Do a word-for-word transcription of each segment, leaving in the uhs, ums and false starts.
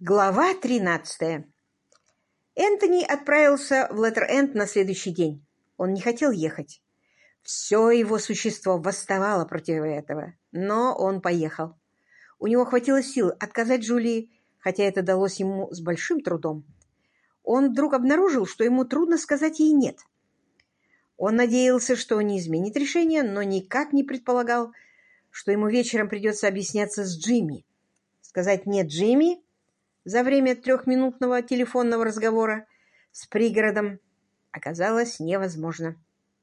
Глава тринадцатая. Энтони отправился в Леттер-Энд на следующий день. Он не хотел ехать. Все его существо восставало против этого, но он поехал. У него хватило сил отказать Джулии, хотя это далось ему с большим трудом. Он вдруг обнаружил, что ему трудно сказать ей «нет». Он надеялся, что не изменит решение, но никак не предполагал, что ему вечером придется объясняться с Джимми. Сказать «нет» Джимми за время трехминутного телефонного разговора с пригородом оказалось невозможно.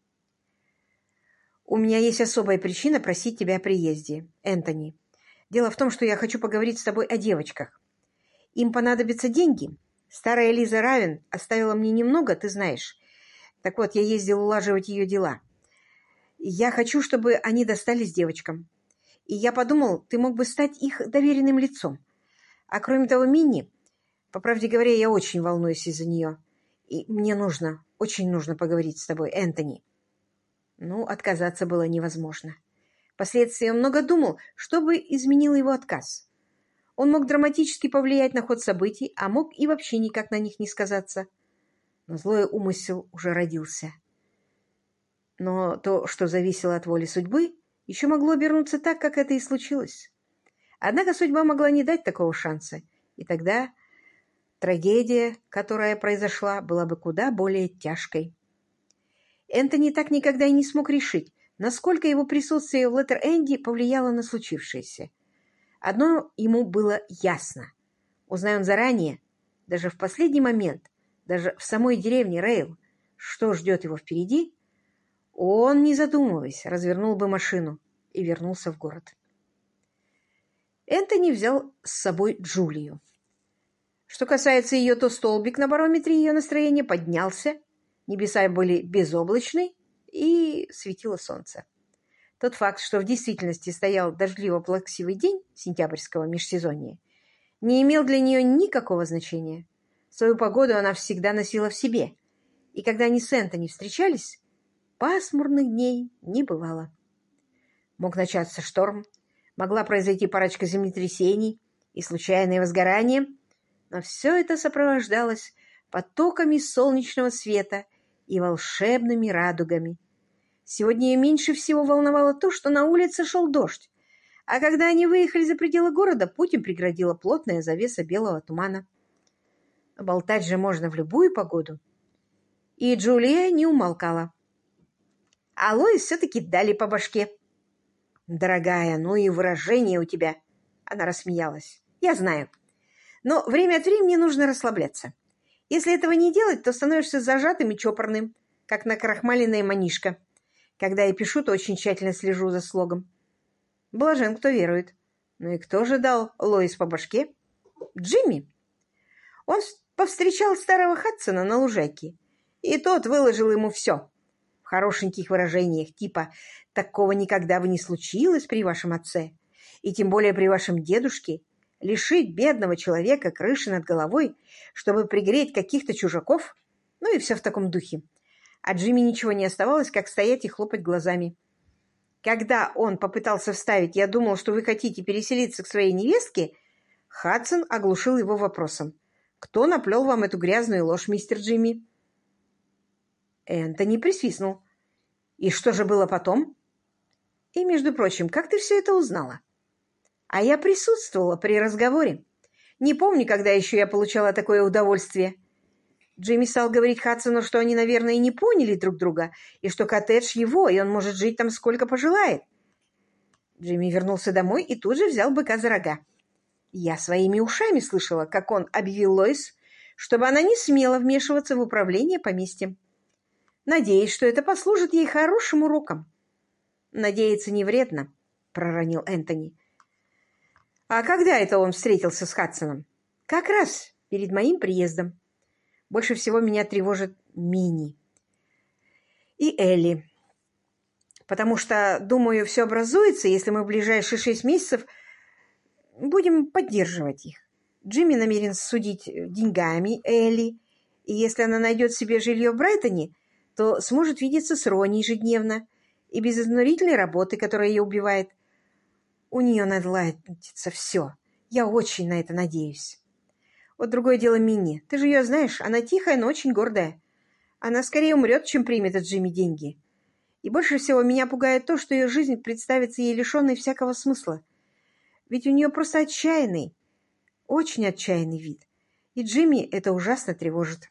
«У меня есть особая причина просить тебя о приезде, Энтони. Дело в том, что я хочу поговорить с тобой о девочках. Им понадобятся деньги. Старая Лиза Равен оставила мне немного, ты знаешь. Так вот, я ездил улаживать ее дела. Я хочу, чтобы они достались девочкам. И я подумал, ты мог бы стать их доверенным лицом. А кроме того, Минни, по правде говоря, я очень волнуюсь из-за нее. И мне нужно, очень нужно поговорить с тобой, Энтони». Ну, отказаться было невозможно. Впоследствии он много думал, что бы изменил его отказ. Он мог драматически повлиять на ход событий, а мог и вообще никак на них не сказаться. Но злой умысел уже родился. Но то, что зависело от воли судьбы, еще могло обернуться так, как это и случилось. Однако судьба могла не дать такого шанса, и тогда трагедия, которая произошла, была бы куда более тяжкой. Энтони так никогда и не смог решить, насколько его присутствие в Леттер-Энде повлияло на случившееся. Одно ему было ясно. Узнай он заранее, даже в последний момент, даже в самой деревне Рейл, что ждет его впереди, он, не задумываясь, развернул бы машину и вернулся в город. Энтони взял с собой Джулию. Что касается ее, то столбик на барометре ее настроения поднялся, небеса были безоблачны и светило солнце. Тот факт, что в действительности стоял дождливо-плаксивый день сентябрьского межсезонья, не имел для нее никакого значения. Свою погоду она всегда носила в себе, и когда они с Энтони встречались, пасмурных дней не бывало. Мог начаться шторм, могла произойти парочка землетрясений и случайное возгорание, но все это сопровождалось потоками солнечного света и волшебными радугами. Сегодня ее меньше всего волновало то, что на улице шел дождь, а когда они выехали за пределы города, путь им преградила плотная завеса белого тумана. Болтать же можно в любую погоду. И Джулия не умолкала. А Лоис все-таки дали по башке. «Дорогая, ну и выражение у тебя!» Она рассмеялась. «Я знаю. Но время от времени нужно расслабляться. Если этого не делать, то становишься зажатым и чопорным, как накрахмаленная манишка. Когда я пишу, то очень тщательно слежу за слогом. Блажен, кто верует. Ну и кто же дал Лоис по башке? Джимми. Он повстречал старого Хадсона на лужайке, и тот выложил ему все. В хорошеньких выражениях, типа «такого никогда бы не случилось при вашем отце, и тем более при вашем дедушке, лишить бедного человека крыши над головой, чтобы пригреть каких-то чужаков», ну и все в таком духе. А Джимми ничего не оставалось, как стоять и хлопать глазами. Когда он попытался вставить «я думал, что вы хотите переселиться к своей невестке», Хадсон оглушил его вопросом: «Кто наплел вам эту грязную ложь, мистер Джимми?» Энтони присвистнул. «И что же было потом?» «И, между прочим, как ты все это узнала?» «А я присутствовала при разговоре. Не помню, когда еще я получала такое удовольствие». Джимми стал говорить Хадсону, что они, наверное, и не поняли друг друга, и что коттедж его, и он может жить там сколько пожелает. Джимми вернулся домой и тут же взял быка за рога. Я своими ушами слышала, как он объявил Лоис, чтобы она не смела вмешиваться в управление поместьем. Надеюсь, что это послужит ей хорошим уроком. «Надеяться не вредно», — проронил Энтони. «А когда это он встретился с Хадсоном?» «Как раз перед моим приездом. Больше всего меня тревожит Минни и Элли, потому что, думаю, все образуется, если мы в ближайшие шесть месяцев будем поддерживать их. Джимми намерен судить деньгами Элли, и если она найдет себе жилье в Брайтоне, то сможет видеться с Ронни ежедневно и без изнурительной работы, которая ее убивает. У нее наладится все. Я очень на это надеюсь». Вот другое дело Минни. Ты же ее знаешь, она тихая, но очень гордая. Она скорее умрет, чем примет от Джимми деньги. И больше всего меня пугает то, что ее жизнь представится ей лишенной всякого смысла. Ведь у нее просто отчаянный, очень отчаянный вид. И Джимми это ужасно тревожит.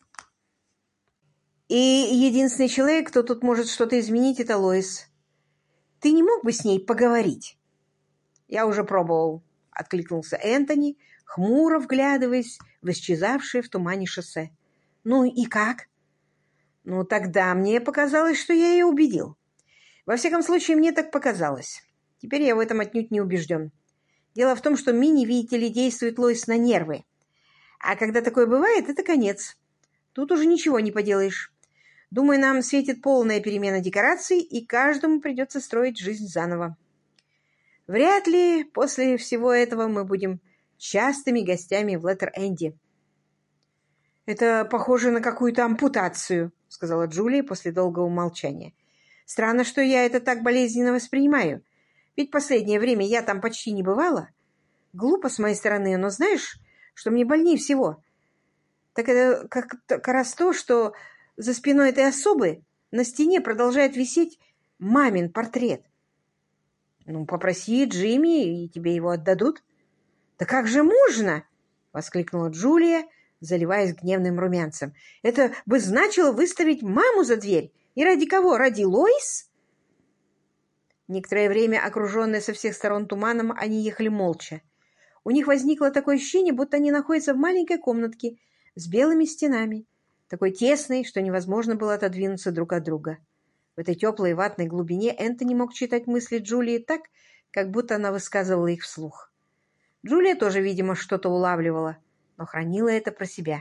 И единственный человек, кто тут может что-то изменить, это Лоис. Ты не мог бы с ней поговорить? Я уже пробовал, — откликнулся Энтони, хмуро вглядываясь в исчезавшее в тумане шоссе. Ну и как? Ну, тогда мне показалось, что я ее убедил. Во всяком случае, мне так показалось. Теперь я в этом отнюдь не убежден. Дело в том, что Минни, видите ли, действует Лоис на нервы. А когда такое бывает, это конец. Тут уже ничего не поделаешь. Думаю, нам светит полная перемена декораций, и каждому придется строить жизнь заново. Вряд ли после всего этого мы будем частыми гостями в Леттер-Энди. «Это похоже на какую-то ампутацию», — сказала Джулия после долгого молчания. «Странно, что я это так болезненно воспринимаю. Ведь последнее время я там почти не бывала. Глупо с моей стороны, но знаешь, что мне больнее всего? Так это как раз то, что за спиной этой особы на стене продолжает висеть мамин портрет. Ну, попроси Джимми, и тебе его отдадут». «Да как же можно?» — воскликнула Джулия, заливаясь гневным румянцем. «Это бы значило выставить маму за дверь. И ради кого? Ради Лоис?» Некоторое время, окруженные со всех сторон туманом, они ехали молча. У них возникло такое ощущение, будто они находятся в маленькой комнатке с белыми стенами, такой тесной, что невозможно было отодвинуться друг от друга. В этой теплой ватной глубине Энтони мог читать мысли Джулии так, как будто она высказывала их вслух. Джулия тоже, видимо, что-то улавливала, но хранила это про себя.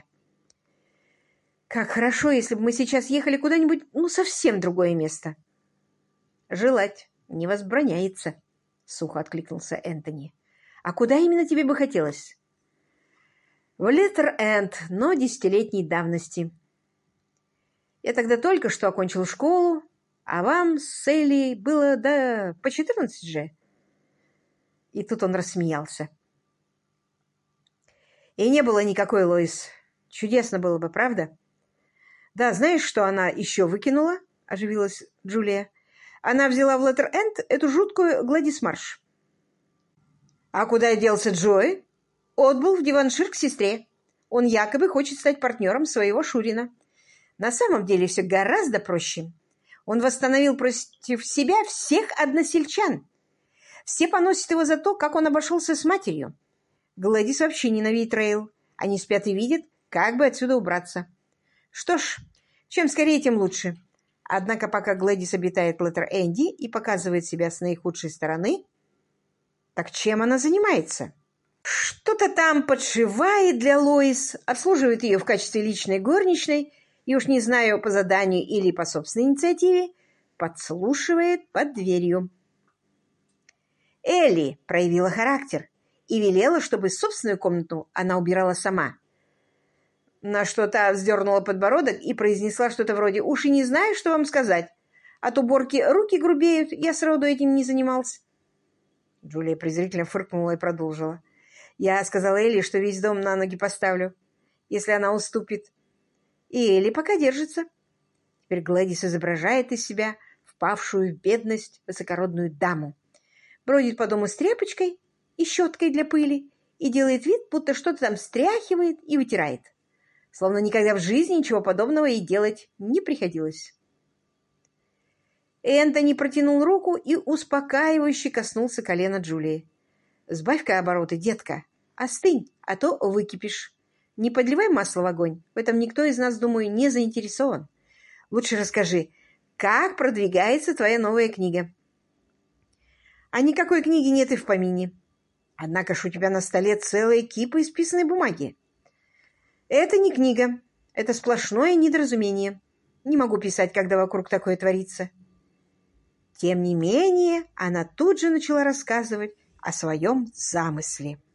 «Как хорошо, если бы мы сейчас ехали куда-нибудь, ну, совсем другое место!» «Желать не возбраняется», — сухо откликнулся Энтони. «А куда именно тебе бы хотелось?» «В Леттер-Энд, но десятилетней давности. Я тогда только что окончил школу, а вам с Элли было, да, по четырнадцать же». И тут он рассмеялся. «И не было никакой Лоис. Чудесно было бы, правда?» «Да, знаешь, что она еще выкинула?» — оживилась Джулия. «Она взяла в Леттер-Энд эту жуткую Гладис Марш». «А куда делся Джой?» «Отбыл в Диваншир к сестре. Он якобы хочет стать партнером своего Шурина. На самом деле все гораздо проще. Он восстановил против себя всех односельчан. Все поносят его за то, как он обошелся с матерью. Гладис вообще ненавидит Рейл. Они спят и видят, как бы отсюда убраться. Что ж, чем скорее, тем лучше. Однако пока Гладис обитает в Леттер-Энди и показывает себя с наихудшей стороны, так чем она занимается? Что-то там подшивает для Лоис, обслуживает ее в качестве личной горничной и, уж не знаю, по заданию или по собственной инициативе, подслушивает под дверью. Элли проявила характер и велела, чтобы собственную комнату она убирала сама. На что та вздернула подбородок и произнесла что-то вроде «Уж и не знаю, что вам сказать. От уборки руки грубеют, я сроду этим не занимался». Джулия презрительно фыркнула и продолжила. «Я сказала Элли, что весь дом на ноги поставлю, если она уступит. И Элли пока держится. Теперь Гладис изображает из себя впавшую в бедность высокородную даму, бродит по дому с тряпочкой и щеткой для пыли и делает вид, будто что-то там стряхивает и вытирает, словно никогда в жизни ничего подобного ей делать не приходилось». Энтони протянул руку и успокаивающе коснулся колена Джулии. «Сбавь-ка обороты, детка. Остынь, а то выкипишь. Не подливай масло в огонь. В этом никто из нас, думаю, не заинтересован. Лучше расскажи, как продвигается твоя новая книга?» «А никакой книги нет и в помине. Однако ж у тебя на столе целая кипа исписанной бумаги». «Это не книга. Это сплошное недоразумение. Не могу писать, когда вокруг такое творится». Тем не менее, она тут же начала рассказывать о своем замысле.